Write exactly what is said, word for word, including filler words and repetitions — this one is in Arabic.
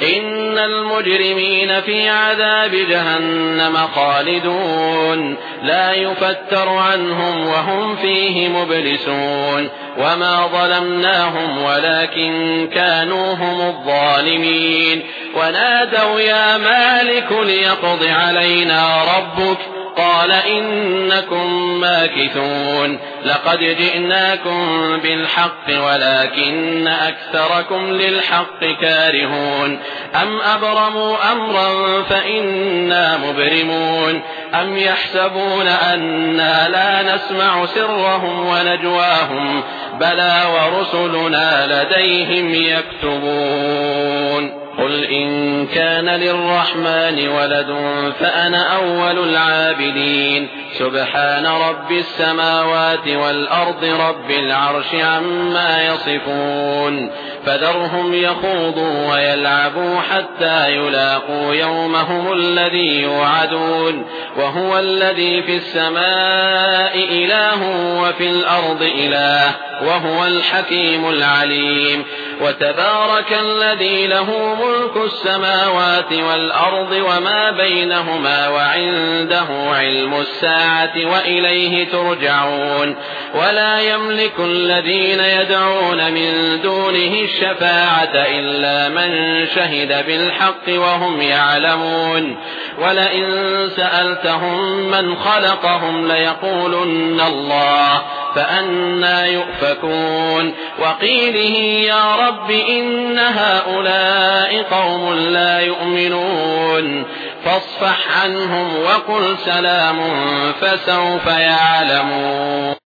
إن المجرمين في عذاب جهنم خالدون لا يفتر عنهم وهم فيه مبلسون وما ظلمناهم ولكن كانوا هم الظالمين ونادوا يا مالك ليقض علينا ربك قال إنكم ماكثون لقد جئناكم بالحق ولكن أكثركم للحق كارهون أم أبرموا أمرا فإنا مبرمون أم يحسبون أنا لا نسمع سرهم ونجواهم بلى ورسلنا لديهم يكتبون قل إن كان للرحمن ولد فأنا أول العابدين سبحان رب السماوات والأرض رب العرش عما يصفون فذرهم يخوضوا ويلعبوا حتى يلاقوا يومهم الذي يوعدون وهو الذي في السماء إله وفي الأرض إله وهو الحكيم العليم وتبارك الذي له ملك السماوات والأرض وما بينهما وعنده علم الساعة وإليه ترجعون ولا يملك الذين يدعون من دونه الشفاعة إلا من شهد بالحق وهم يعلمون ولئن سألتهم من خلقهم ليقولن الله فأنى يؤفكون وقيله يا رب إن هؤلاء قوم لا يؤمنون فاصفح عنهم وقل سلام فسوف يعلمون.